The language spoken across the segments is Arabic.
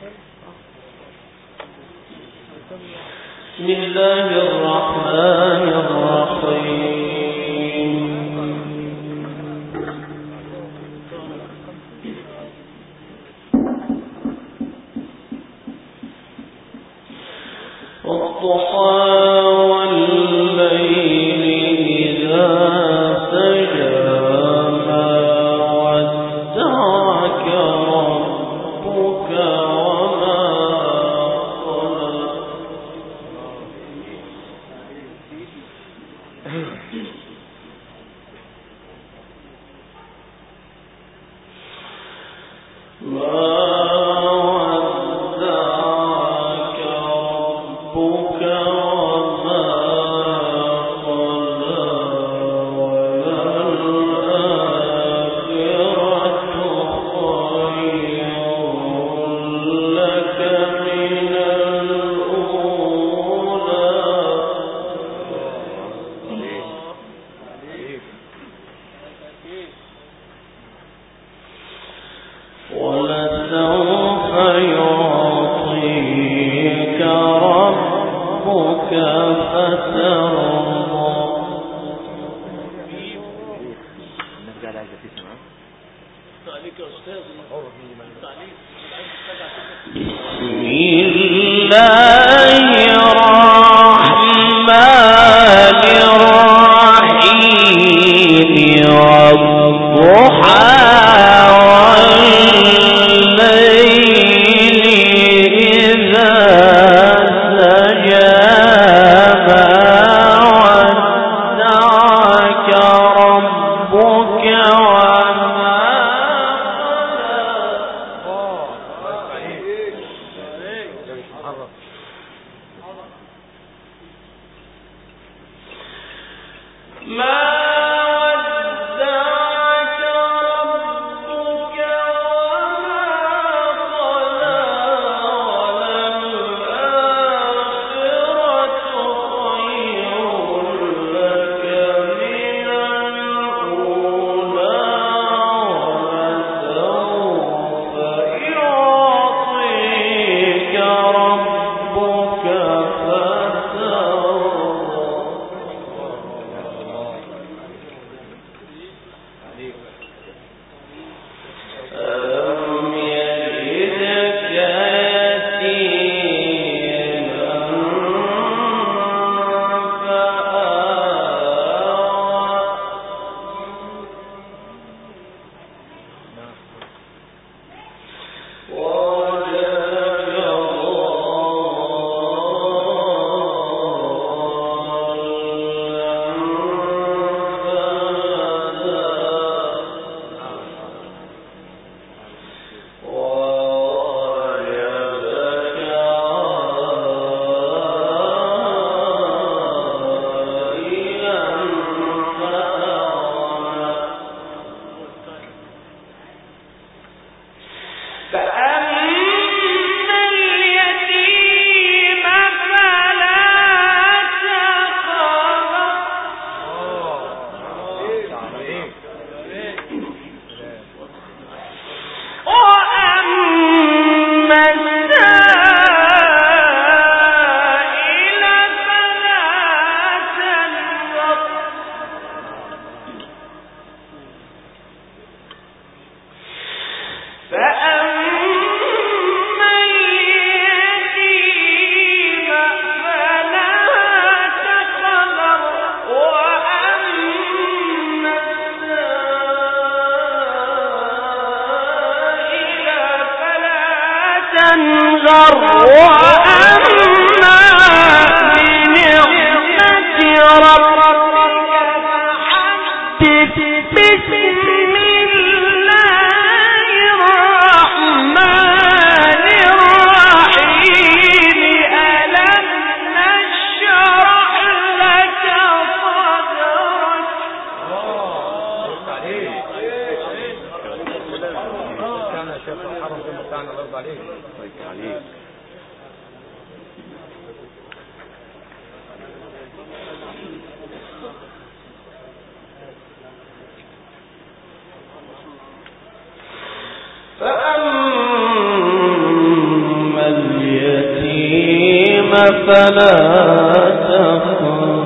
بسم الله الرحمن الرحيم والضحى والليل إذا سجى ما ودعك ربك وما قلى فأما فلا تخف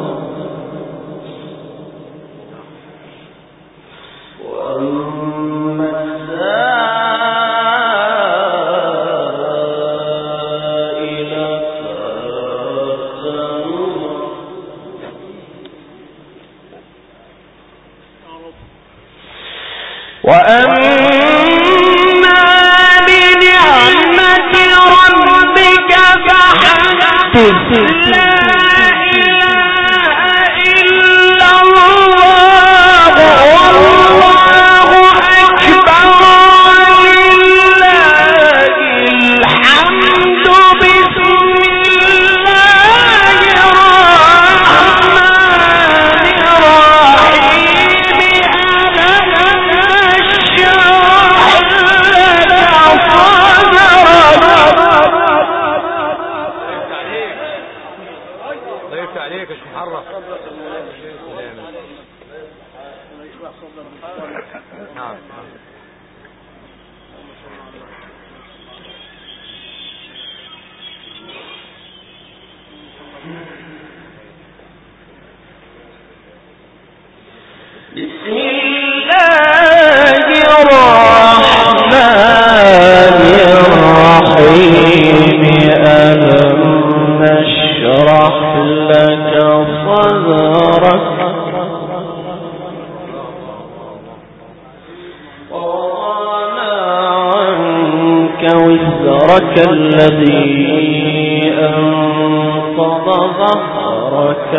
الذي أنقض ظهرك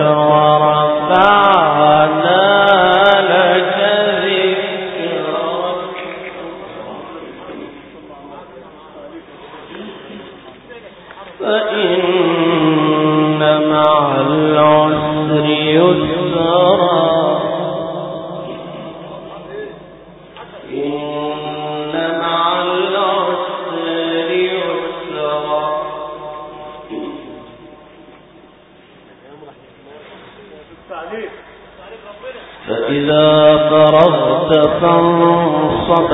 ورفعنا لك ذكرك فإن مع العسر يسرا فإذا فرغت فانصب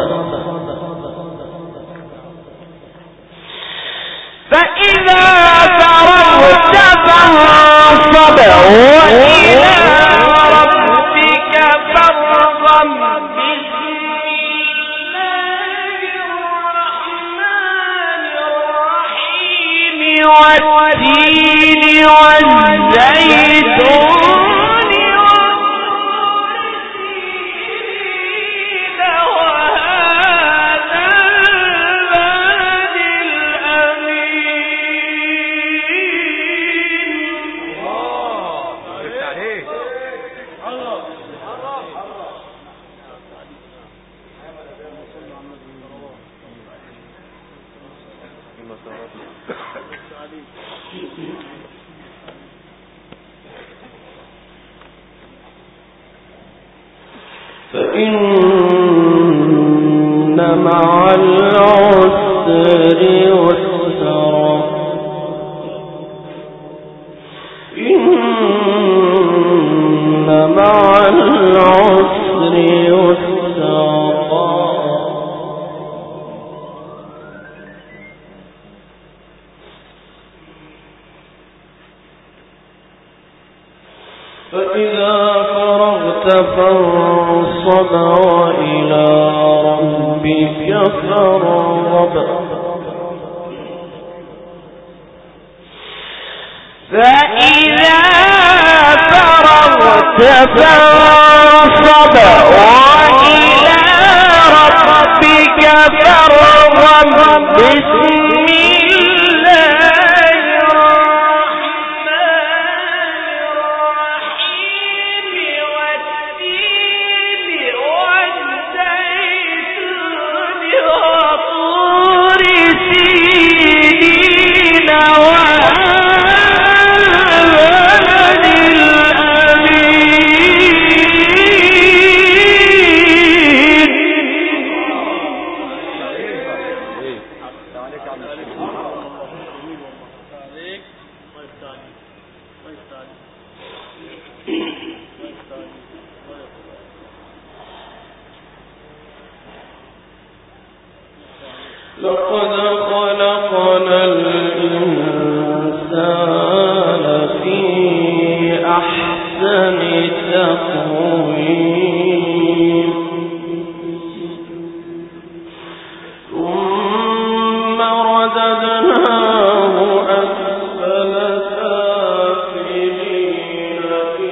وإلى ربك فارغب بسم الله الرحمن الرحيم والتين والزيتون فإن مع العسر يسرا إن مع العسر يسرا فإذا فرغت فانصب وإلى ربك فارغب فإذا فرغت فانصب وإلى ربك فارغب بسم لقد خلقنا الإنسان الإنسان في أحسن تقويم ثم رددناه أسفل سافلين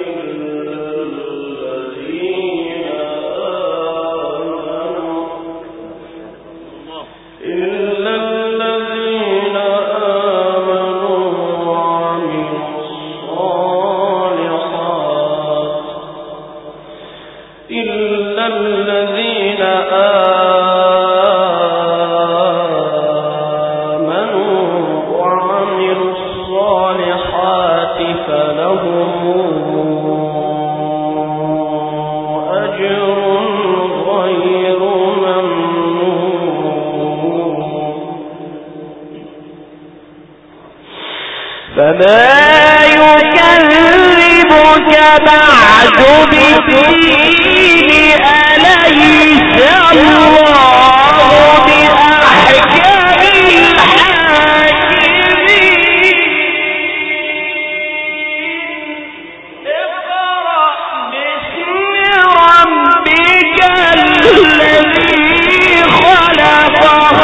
إلا الذين آمنوا وعملوا الصالحات إلا الذين آمنوا وعملوا الصالحات فلهم أجر غير فما يكذبك بعد بالدين أليس الله بأحكم الحاكمين اقرأ باسم ربك الذي خلق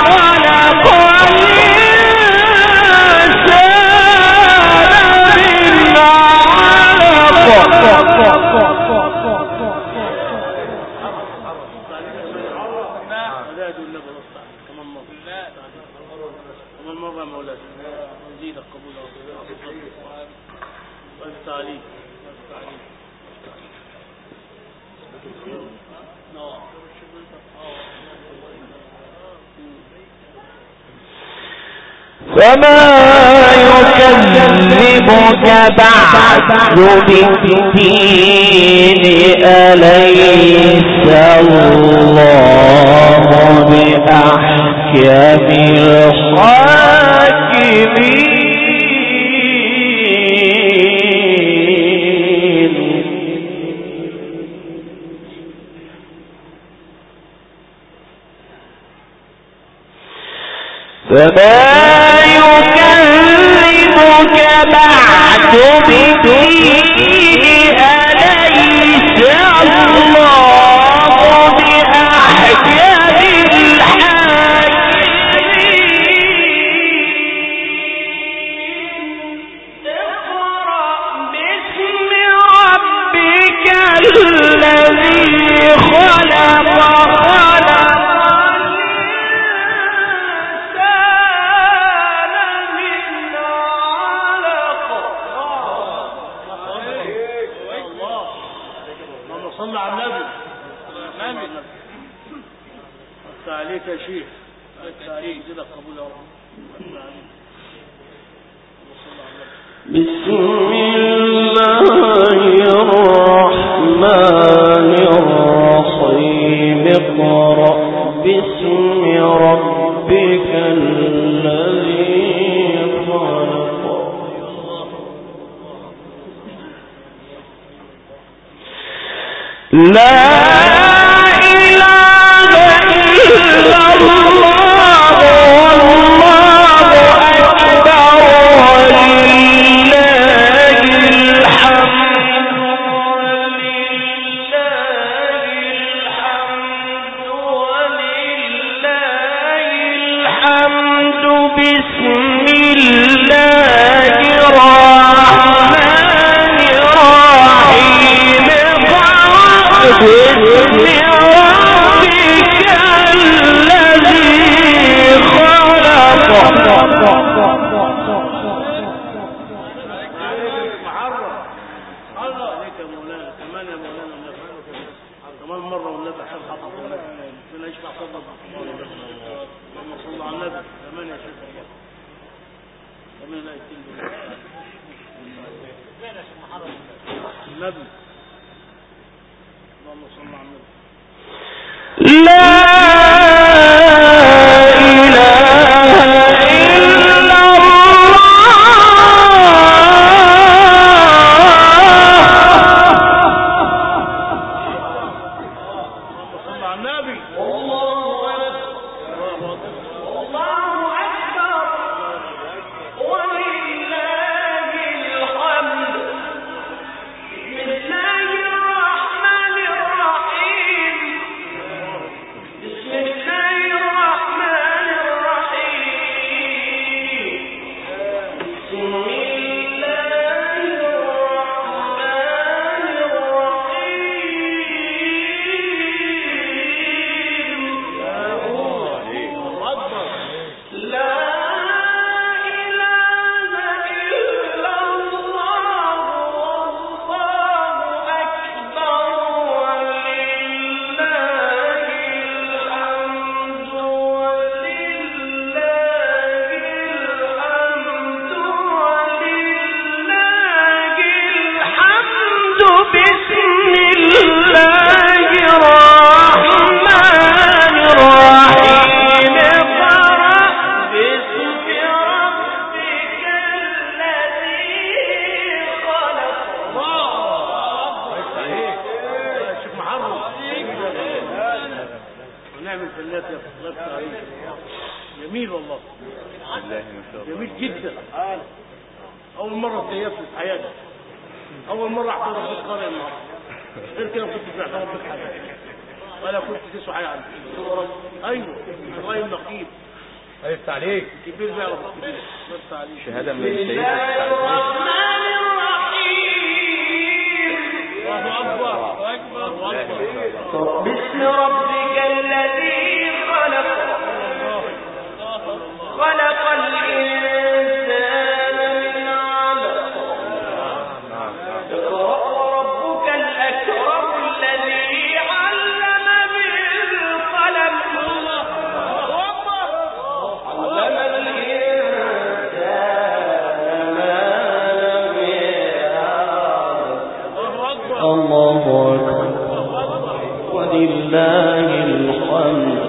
فما يكذبك بعد بالدين أليس الله بأحكم الحاكمين فما يكذبك بعد بالدين أليس الله بأحكم الحاكمين اقرأ باسم ربك الذي خلق عليك يا شيخ عليك كده قبول يا رب. بسم الله الرحمن الرحيم اقرأ باسم ربك الذي خلق لا الله أكبر ولله جميل والله. بالله ما شاء الله. جميل جدا. أول مرة تيأس في حياتي. أول مرة أحضر في القرية النهارده. غير كده كنت في اعتراف بالحاجة. ولا كنت تسوى حاجة عنه. أيوه. الرأي النقيب. عرفت عليك. كبير بيعرف الكبير. بس عليك. شهادة من السيد. الله أكبر. الله أكبر. باسم ربك الذي خلق الإنسان من علق اقرأ وربك الأكرم الذي علم بالقلم علم الإنسان ما لم يعلم. الله أكبر ولله الحمد.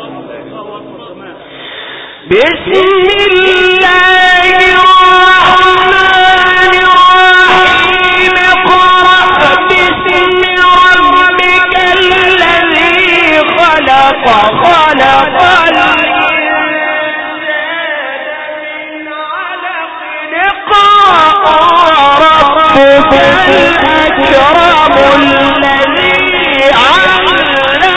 بسم الله الرحمن الرحيم اقرأ باسم ربك الذي خلق الإنسان من علق اقرأ وربك الأكرم الذي علم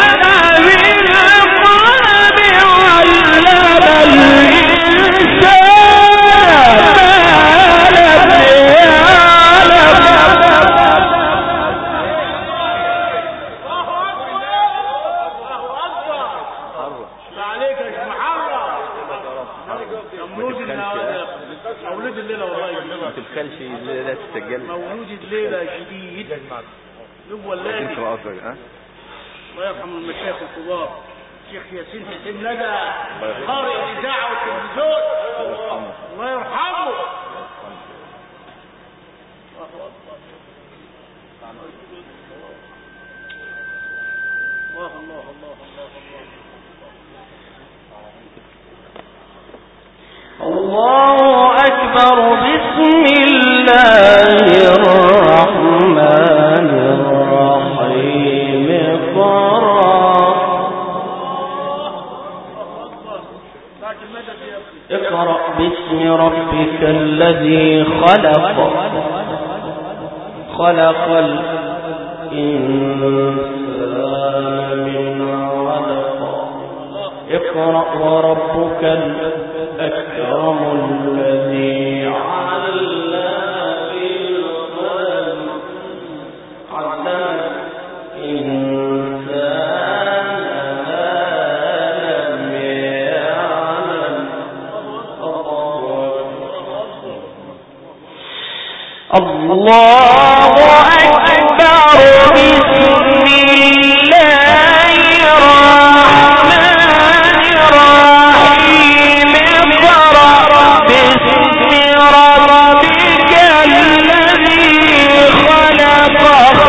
مولود الليلة جديد يبقى الليلة. الله يرحم المشايخ الكبار شيخ ياسين حسين ندى قارئ الإذاعة والتلفزيون الله يرحمه. الله الله الله الله أكبر. بسم الله الرحمن الرحيم اقرأ باسم ربك الذي خلق الإنسان من علق اقرأ وربك الأكرم الذي علم بالقلم علم الإنسان ما لم يعلم. الله أكبر. بسم الله الرحمن الرحيم اقرأ باسم ربك الذي خلق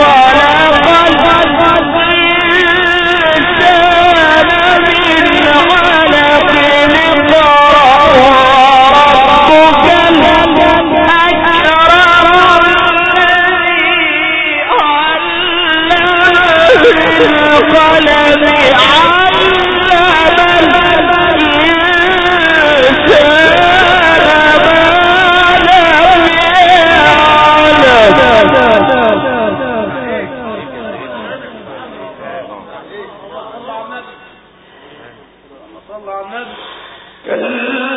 الإنسان من علق اقرأ وربك الأكرم الذي علم